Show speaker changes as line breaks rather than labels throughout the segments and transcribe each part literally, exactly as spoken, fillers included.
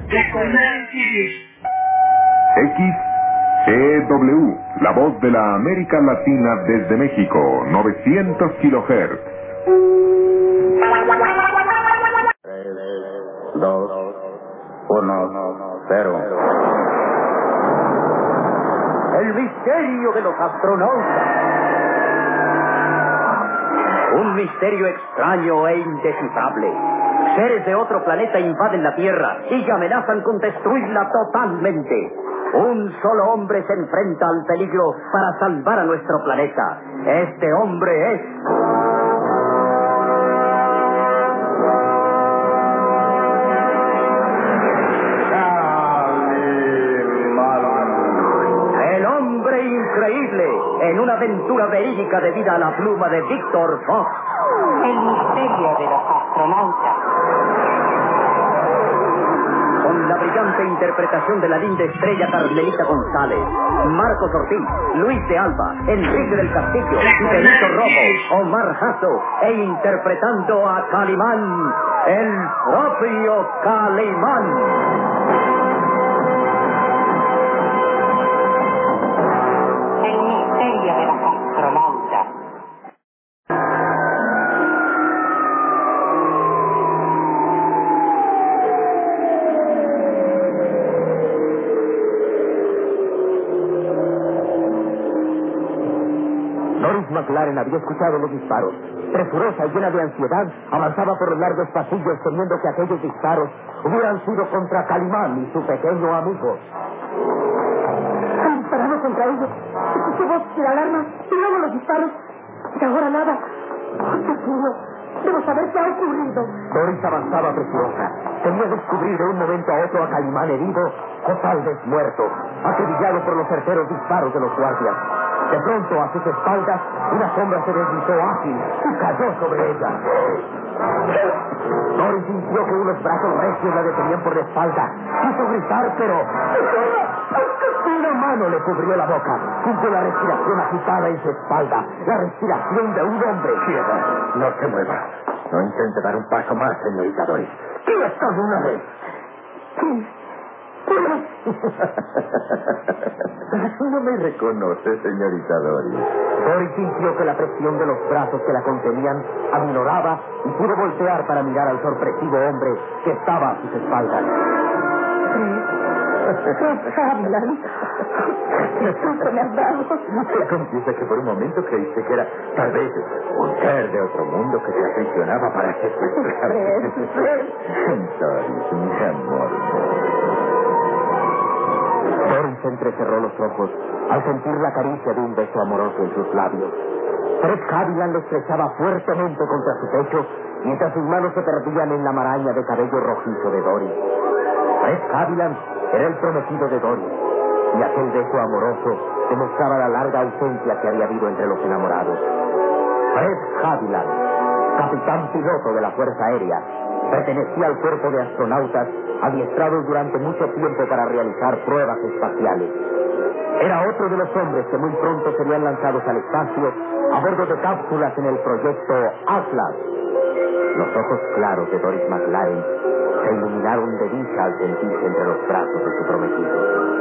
X E W, la voz de la América Latina desde México, novecientos kilohertz.
tres, dos, uno, cero. El misterio de los astronautas. Un misterio extraño e indescifrable. Seres de otro planeta invaden la Tierra y amenazan con destruirla totalmente. Un solo hombre se enfrenta al peligro para salvar a nuestro planeta. Este hombre es... el hombre increíble, en una aventura verídica debida a la pluma de Víctor Fox.
El misterio de los astronautas.
Con la brillante interpretación de la linda estrella Carmelita González, Marcos Ortiz, Luis de Alba, Enrique del Castillo, Benito Romo, Omar Jasso, e interpretando a Calimán, el propio Calimán.
El misterio de los astronautas.
Doris McLaren había escuchado los disparos. Presurosa y llena de ansiedad, avanzaba por los largos pasillos temiendo que aquellos disparos hubieran sido contra Calimán y su pequeño amigo.
Han disparado contra ellos. Escuché voces de alarma y luego los disparos. Y ahora nada. ¡Oh, Dios mío! Debo saber qué ha ocurrido.
Doris avanzaba presurosa. Temía descubrir de un momento a otro a Calimán herido o tal vez muerto, acribillado por los certeros disparos de los guardias. De pronto, a sus espaldas, una sombra se deslizó ágil y cayó sobre ella. Doris sintió que unos brazos recios la detenían por la espalda. Quiso gritar, pero... una mano le cubrió la boca. Sintió la respiración agitada en su espalda. La respiración de un hombre.
Quieta, no se mueva. No intente dar un paso más, señorita Doris. ¡Quieta de una vez! No me reconoce, señorita Doris.
Doris sintió que la presión de los brazos que la contenían aminoraba y pudo voltear para mirar al sorpresivo hombre que estaba a sus espaldas.
Hablan. ¡Qué susto me has dado!
Se confiesa que por un momento creíste que era tal vez un ser de otro mundo que te aficionaba para secuestrarte. Doris, mi amor.
Doris entrecerró los ojos al sentir la caricia de un beso amoroso en sus labios. Fred Haviland lo estrechaba fuertemente contra su pecho mientras sus manos se perdían en la maraña de cabello rojizo de Doris. Fred Haviland era el prometido de Doris, y aquel beso amoroso demostraba la larga ausencia que había habido entre los enamorados. Fred Haviland, capitán piloto de la Fuerza Aérea, pertenecía al cuerpo de astronautas adiestrados durante mucho tiempo para realizar pruebas espaciales. Era otro de los hombres que muy pronto serían lanzados al espacio a bordo de cápsulas en el proyecto Atlas. Los ojos claros de Doris McLaren se iluminaron de dicha al sentirse entre los brazos de su prometido.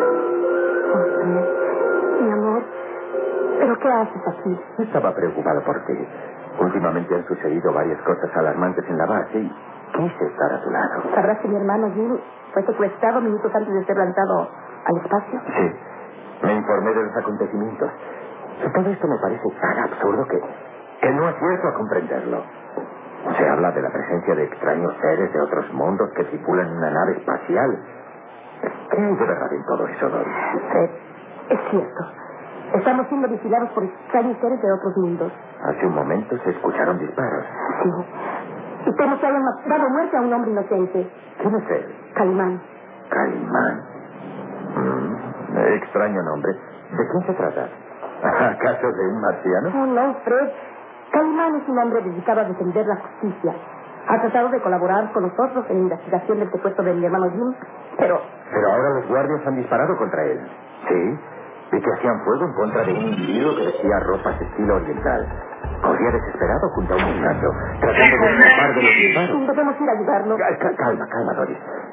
José, mi amor, ¿pero qué haces aquí?
Estaba preocupado por ti. Últimamente han sucedido varias cosas alarmantes en la base y quise estar a tu lado.
¿Sabrás que mi hermano Jim fue secuestrado minutos antes de ser lanzado al espacio?
Sí, me informé de los acontecimientos. Y todo esto me parece tan absurdo que, que no acierto a comprenderlo. Se habla de la presencia de extraños seres de otros mundos que tripulan una nave espacial. ¿Qué hay de verdad en todo eso, Doris?
Fred, es cierto. Estamos siendo vigilados por extraños seres de otros mundos.
Hace un momento se escucharon disparos.
Sí. Y temo que hayan dado muerte a un hombre inocente.
¿Quién es él?
Calimán.
Calimán. Mm, extraño nombre. ¿De quién se trata? ¿Acaso de un marciano?
Oh, no, Fred. Calimán es un hombre dedicado a defender la justicia. Ha tratado de colaborar con nosotros en la investigación del secuestro de mi hermano Jim, pero...
Pero ahora los guardias han disparado contra él. Sí, y que hacían fuego en contra de un individuo que vestía ropas estilo oriental. Corría desesperado junto a un muchacho, tratando de escapar de los disparos.
Debemos ir a ayudarlo.
Calma, calma, Doris.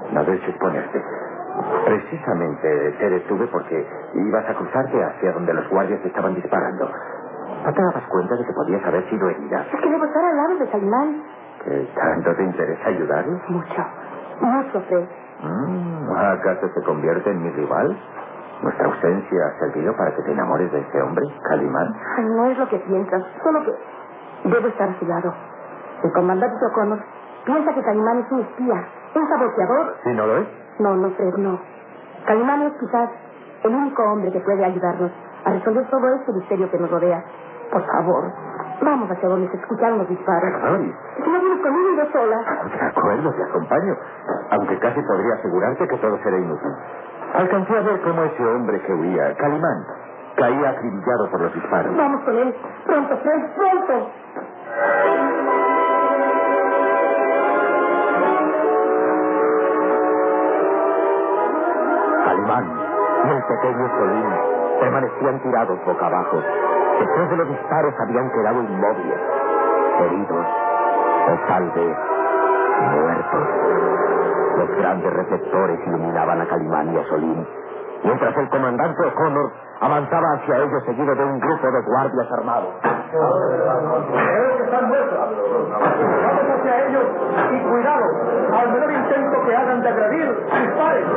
No debes exponerte. Precisamente te detuve porque ibas a cruzarte hacia donde los guardias estaban disparando. ¿No te dabas cuenta de que podías haber sido herida?
Es que debo estar al lado de Calimán.
¿Que tanto te interesa ayudarlos?
Mucho, mucho, Fred.
Mm, ¿Acaso se convierte en mi rival? ¿Nuestra ausencia ha servido para que te enamores de ese hombre, Calimán?
Ay, no es lo que piensas, solo que debo estar a su lado. El comandante O'Connor piensa que Calimán es un espía, un saboteador.
¿Sí no lo es?
No, no, Fred, no. Calimán es quizás el único hombre que puede ayudarnos a resolver todo este misterio que nos rodea. Por favor, vamos hacia donde se escucharon los disparos.
Ay.
Es que no vienes conmigo y yo sola.
De acuerdo, te acompaño. Aunque casi podría asegurarte que todo será inútil. Alcancé a ver cómo ese hombre que huía, Calimán, caía acribillado por los disparos.
Vamos con él. Pronto, Fred, pronto.
Calimán y el pequeño Solín permanecían tirados boca abajo. Después de los disparos habían quedado inmóviles, heridos o tal vez muertos. Los grandes reflectores iluminaban a Calimán y a Solín, mientras el comandante O'Connor avanzaba hacia ellos seguido de un grupo de guardias armados.
Creo que están muertos. Vamos hacia ellos y cuidado. Al menor intento que hagan de agredir, disparen.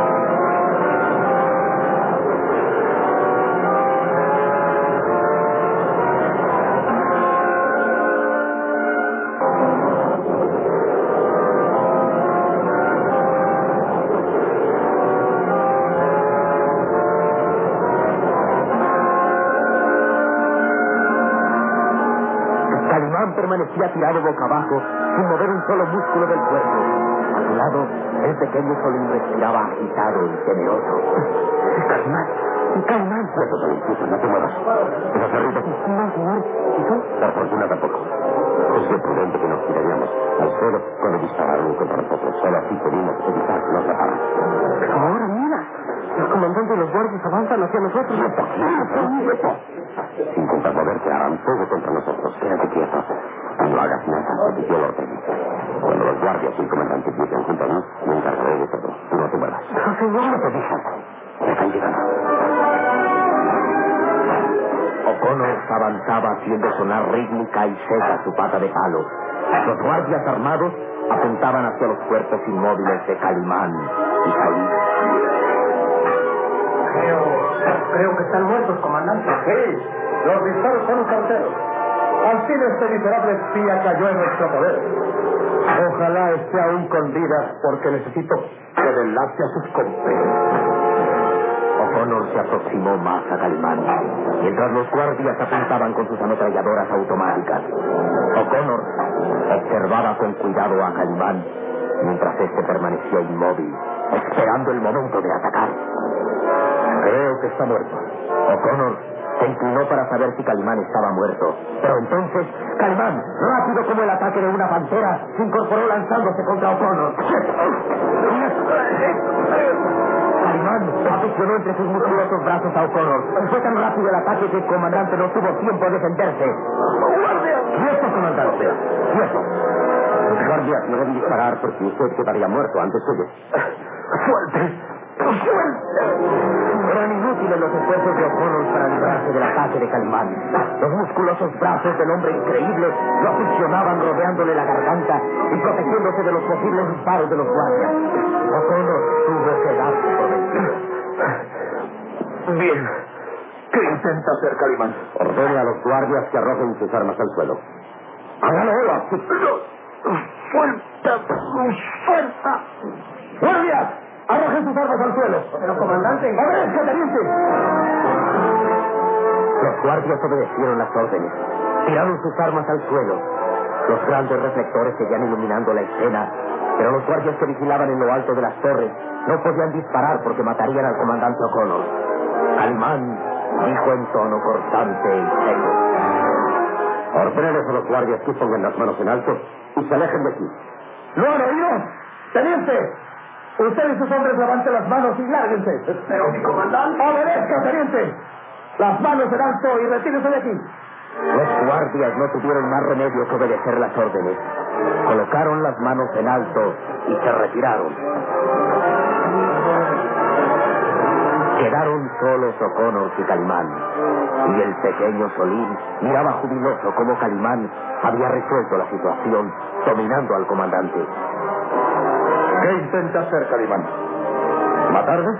Calimán permanecía tirado boca abajo, sin mover un solo músculo del cuerpo. A su lado, el pequeño Solín respiraba agitado y temeroso. ¡Calimán! ¡Calimán! Quieto, Solín, quieto, no te muevas. ¿No te arriba? No, señor. ¿Y tú? Por fortuna tampoco. Es lo prudente que nos tiraríamos al suelo cuando dispararon contra nosotros. Solo así pudimos evitar que nos mataran. Ahora, mira. El comandante y los guardias avanzan hacia nosotros. ¡Quieto, quieto! Sin intentar moverte, harán fuego contra nosotros. Quédate quieto. No hagas nada, repitió el orden. Cuando los guardias y el comandante empiecen junto a mí, me encargaré de todo. Tú no te muevas. No, señor, no te dejas. Me están llegando. O'Connor avanzaba haciendo sonar rítmica y seca su pata de palo. Los guardias armados apuntaban hacia los cuerpos inmóviles de Calimán y Solín.
Creo, creo que están muertos, comandante. Sí, los disparos son certeros. Al fin este miserable espía cayó en nuestro poder. Ojalá esté aún con vida, porque necesito que delate a sus compañeros.
O'Connor se aproximó más a Calimán, mientras los guardias apuntaban con sus ametralladoras automáticas. O'Connor observaba con cuidado a Calimán, mientras éste permanecía inmóvil, esperando el momento de atacar.
Creo que está muerto.
O'Connor se inclinó para saber si Calimán estaba muerto. Pero entonces, Calimán, rápido como el ataque de una pantera, se incorporó lanzándose contra O'Connor. Calimán aprisionó entre sus musculosos brazos a O'Connor. Fue tan rápido el ataque que el comandante no tuvo tiempo de defenderse. ¡Quieto, comandante! ¡Quieto! Los guardias no deben disparar porque usted quedaría muerto antes suyo. ¡Suelte! Eran inútiles los esfuerzos de O'Connor para librarse del ataque de Calimán. Los musculosos brazos del hombre increíble lo aprisionaban rodeándole la garganta y protegiéndose de los posibles disparos de los guardias. O'Connor tuvo que darse por vencido.
Bien. ¿Qué intenta hacer Calimán?
Ordene a los guardias que arrojen sus armas al suelo. ¡Hágalo ahora!
¡Suelta! ¡Suelta!
¡Guardias! ¡Arrojen sus armas al suelo!
Pero, comandante...
¡Obedezca, teniente! Los guardias obedecieron las órdenes. Tiraron sus armas al suelo. Los grandes reflectores seguían iluminando la escena, pero los guardias que vigilaban en lo alto de las torres no podían disparar porque matarían al comandante O'Connor. Calimán dijo en tono cortante y seco: ordénales a los guardias que pongan las manos en alto y se alejen de aquí.
¿Lo han oído? ¡Teniente! Usted y sus hombres levanten las manos y lárguense. Pero mi comandante... ¡Obedezca, teniente! Las manos en alto y retírese de aquí.
Los guardias no tuvieron más remedio que obedecer las órdenes. Colocaron las manos en alto y se retiraron. Quedaron solos O'Connor y Calimán. Y el pequeño Solín miraba jubiloso cómo Calimán había resuelto la situación, dominando al comandante.
¿Qué intenta hacer, Calimán? ¿Matarme?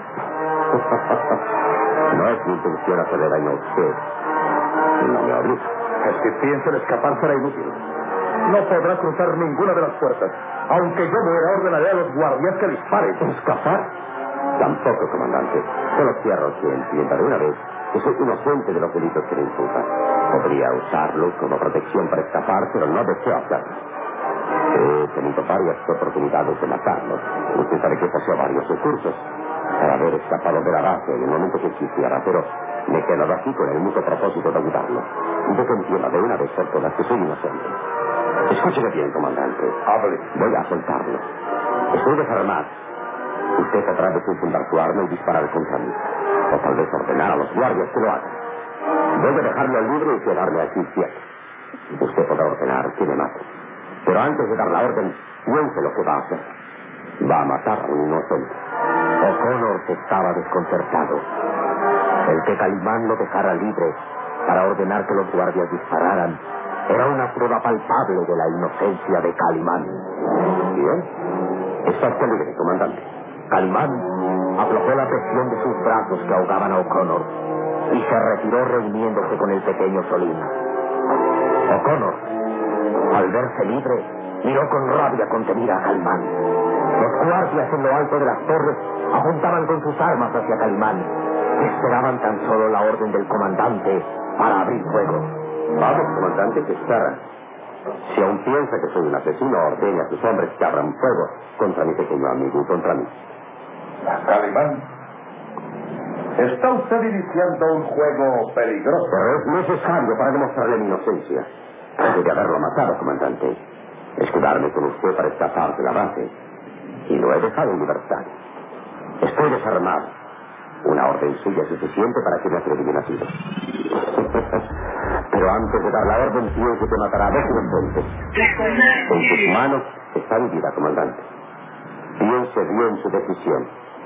No es mi intención hacerle daño a usted. No me obliga.
Es que pienso en escapar será inútil. No podrá cruzar ninguna de las puertas. Aunque yo muera, ordenaré a los guardias que disparen.
¿Escapar? Tampoco, comandante. Solo quiero que entienda de una vez que soy inocente de los delitos que me imputan. Podría usarlo como protección para escapar, pero no deseo hacerlo. He tenido varias oportunidades de matarlo. Usted sabe que poseo varios recursos para haber escapado de la base en el momento que existiera, pero me quedo aquí con el único propósito de ayudarlo. Y de que entienda de una vez por todas que soy inocente. Escúcheme bien, comandante.
Hable.
Voy a soltarlo. Estoy desarmado. Usted tratará de fundar su arma y disparar contra mí. O tal vez ordenar a los guardias que lo hagan. Voy a dejarlo libre y quedarme aquí quieto. Usted podrá ordenar que me mate. Pero antes de dar la orden, piense lo que va a hacer. Va a matar a un inocente.
O'Connor estaba desconcertado. El que Calimán lo dejara libre para ordenar que los guardias dispararan era una prueba palpable de la inocencia de Calimán.
Bien. Está usted libre, comandante.
Calimán aflojó la presión de sus brazos que ahogaban a O'Connor y se retiró reuniéndose con el pequeño Solín. O'Connor, al verse libre, miró con rabia contenida a Calimán. Los guardias en lo alto de las torres apuntaban con sus armas hacia Calimán. Esperaban tan solo la orden del comandante para abrir fuego.
Vamos, comandante, que espera. Si aún piensa que soy un asesino, ordene a sus hombres que abran fuego contra mi pequeño amigo y contra mí.
Calimán, está usted iniciando un juego peligroso.
Pero es necesario para demostrarle mi inocencia. Antes de haberlo matado, comandante, escudarme con usted para escapar de la base. Y lo he dejado en libertad. Estoy desarmado. Una orden suya es suficiente para que me atreví nacido. Pero antes de dar la orden, pienso que matará a dos inocentes. En sus manos está mi vida, comandante. Piense bien su decisión.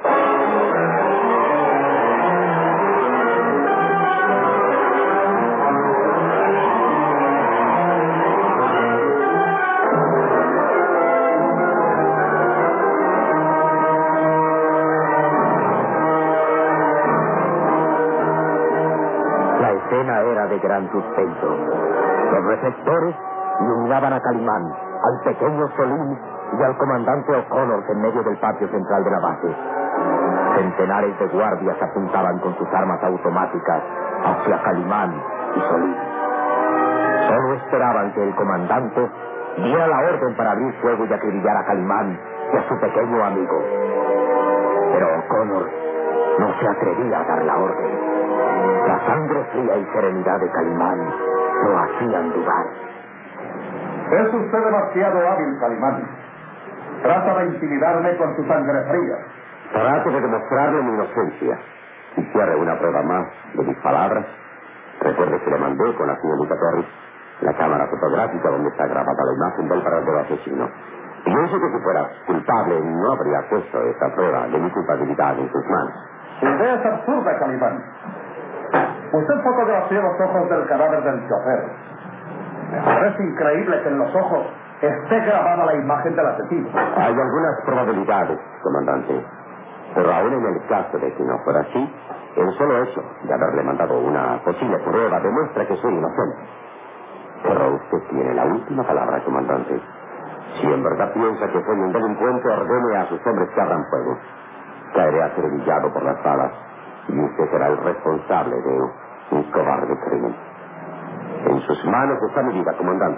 La escena era de gran suspenso. Los receptores iluminaban a Calimán, al pequeño Solín y al comandante O'Connor en medio del patio central de la base. Centenares de guardias apuntaban con sus armas automáticas hacia Calimán y Solín. Solo esperaban que el comandante diera la orden para abrir fuego y acribillar a Calimán y a su pequeño amigo. Pero O'Connor no se atrevía a dar la orden. La sangre fría y serenidad de Calimán lo hacían dudar.
Es usted demasiado hábil, Calimán. Trata de intimidarme con su sangre fría.
Trato de demostrarle mi inocencia. Si quiere una prueba más de mis palabras, recuerde que le mandé con la señorita Torres la cámara fotográfica donde está grabada la imagen del verdadero asesino. Pienso que si fuera culpable no habría puesto esta prueba de mi culpabilidad en sus manos.
Su idea es absurda, Calimán. Usted fotografió los ojos del cadáver del chofer. Me parece increíble que en los ojos esté grabada la imagen del asesino.
Hay algunas probabilidades, comandante. Pero aún en el caso de que no fuera así, el solo hecho de haberle mandado una posible prueba demuestra que soy inocente. Pero usted tiene la última palabra, comandante. Si en verdad piensa que soy un delincuente, ordene a sus hombres que abran fuego. Caeré acribillado por las balas y usted será el responsable de un cobarde crimen. En sus manos está mi vida, comandante.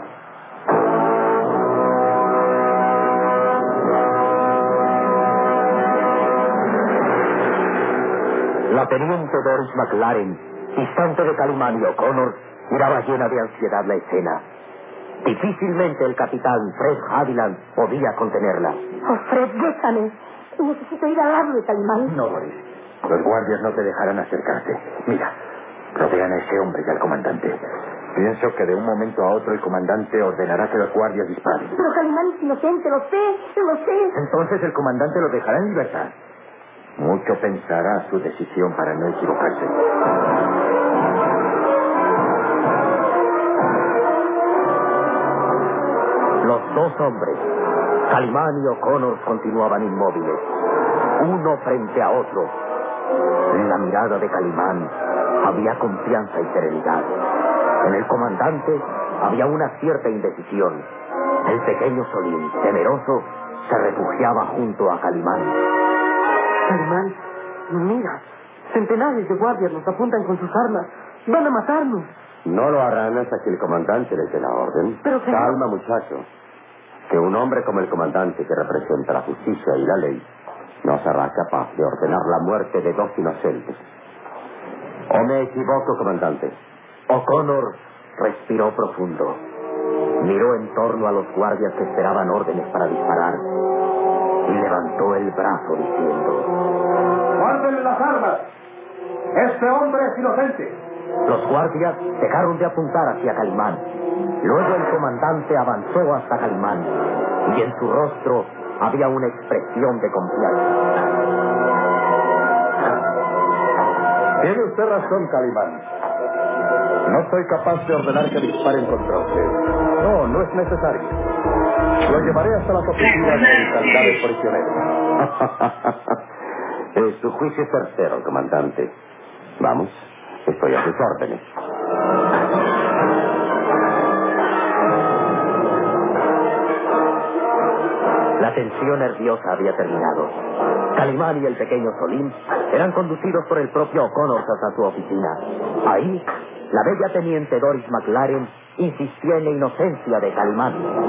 La teniente Doris McLaren, distante de Calimán y O'Connor, miraba llena de ansiedad la escena. Difícilmente el capitán Fred Haviland podía contenerla.
Oh, Fred, déjame. Necesito ir al lado de Calimán.
No, Doris. Los guardias no te dejarán acercarte. Mira, rodean a ese hombre y al comandante. Pienso que de un momento a otro el comandante ordenará que los guardias disparen.
Pero Calimán es inocente, lo sé, lo sé.
Entonces el comandante lo dejará en libertad. Mucho pensará su decisión para no equivocarse.
Los dos hombres, Calimán y O'Connor, continuaban inmóviles, uno frente a otro. En la mirada de Calimán había confianza y serenidad. En el comandante había una cierta indecisión. El pequeño Solín, temeroso, se refugiaba junto a Calimán.
Calimán, mira, centenares de guardias nos apuntan con sus armas. Van a matarnos.
No lo harán hasta que el comandante les dé la orden.
Pero, señor...
Calma, muchacho. Que un hombre como el comandante, que representa la justicia y la ley, no será capaz de ordenar la muerte de dos inocentes. ¿O me equivoco, comandante?
O'Connor respiró profundo. Miró en torno a los guardias que esperaban órdenes para disparar y levantó el brazo diciendo:
¡Guarden las armas! ¡Este hombre es inocente!
Los guardias dejaron de apuntar hacia Calimán. Luego el comandante avanzó hasta Calimán y en su rostro había una expresión de confianza.
Tiene usted razón, Calimán. No soy capaz de ordenar que disparen contra usted. No, no es necesario. Lo llevaré hasta las oficinas del calidad de prisionero.
Es su juicio es tercero, comandante. Vamos, estoy a sus órdenes.
La tensión nerviosa había terminado. Calimán y el pequeño Solín eran conducidos por el propio O'Connor hasta su oficina. Ahí, la bella teniente Doris McLaren insistía en la inocencia de Calimán.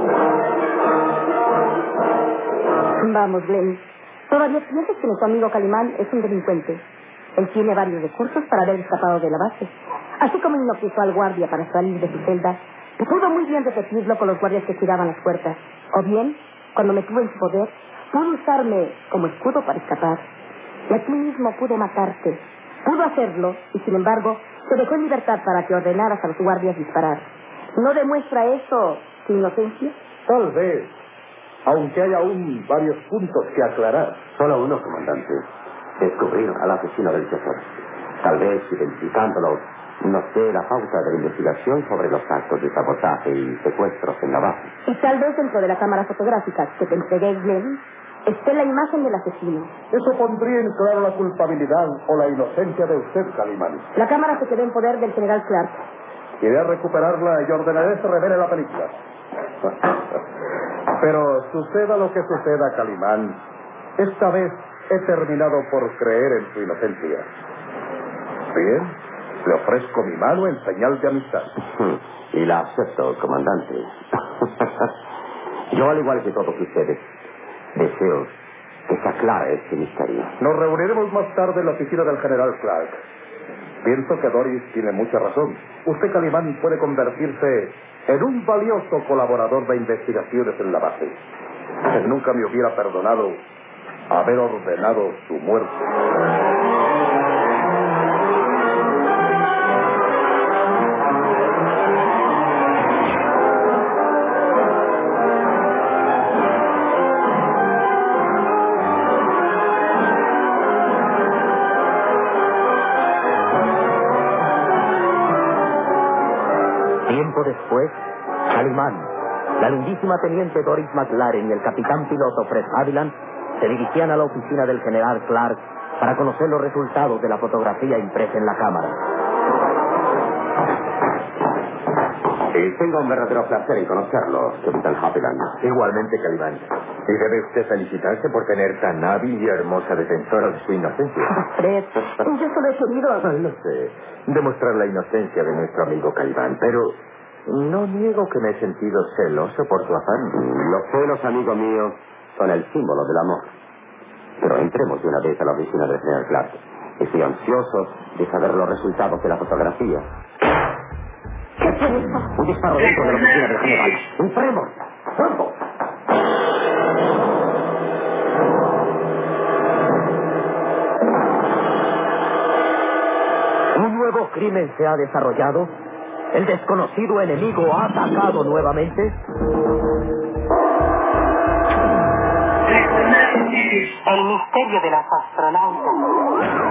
Vamos, Glenn. Todavía piensas que nuestro amigo Calimán es un delincuente. Él tiene varios recursos para haber escapado de la base. Así como hipnotizó al guardia para salir de su celda, pudo muy bien repetirlo con los guardias que cuidaban las puertas. O bien, cuando me tuvo en su poder, pudo usarme como escudo para escapar. Y aquí mismo pudo matarte. Pudo hacerlo, y sin embargo, te dejó en libertad para que ordenaras a los guardias disparar. ¿No demuestra eso tu inocencia?
Tal vez, aunque hay aún varios puntos que aclarar.
Solo uno, comandante. Descubrir a la oficina del chofer. Tal vez, identificándolo, nos dé la pauta de la investigación sobre los actos de sabotaje y secuestros en la base.
Y tal vez dentro de la cámara fotográfica que te entregué, Glenn, esté la imagen del asesino.
Eso pondría en claro la culpabilidad o la inocencia de usted, Calimán.
La cámara se quedó en poder del general Clark.
Iré a recuperarla y ordenaré se revele la película. Pero suceda lo que suceda, Calimán, esta vez he terminado por creer en su inocencia. Bien, le ofrezco mi mano en señal de amistad.
Y la acepto, comandante. Yo, al igual que todos ustedes, deseo que se aclare este misterio.
Nos reuniremos más tarde en la oficina del general Clark. Pienso que Doris tiene mucha razón. Usted, Calimán, puede convertirse en un valioso colaborador de investigaciones en la base. Él nunca me hubiera perdonado haber ordenado su muerte.
Tiempo después, Calimán, la lindísima teniente Doris McLaren y el capitán piloto Fred Haviland se dirigían a la oficina del general Clark para conocer los resultados de la fotografía impresa en la cámara.
Y tengo un verdadero placer en conocerlo, capitán Haviland.
Igualmente, Calimán. Y debe usted felicitarse por tener tan hábil y hermosa defensora de su inocencia.
Fred, yo solo he querido...
No sé, demostrar la inocencia de nuestro amigo Calimán, pero no niego que me he sentido celoso por su afán.
Los celos, amigo mío, son el símbolo del amor. Pero entremos de una vez a la oficina del general Clark. Estoy ansioso de saber los resultados de la fotografía.
¿Qué fue eso?
Un disparo dentro de la oficina del general. ¡Entremos! ¡Fuego!
Un nuevo crimen se ha desarrollado ¿El desconocido enemigo ha atacado nuevamente?
El misterio de los astronautas.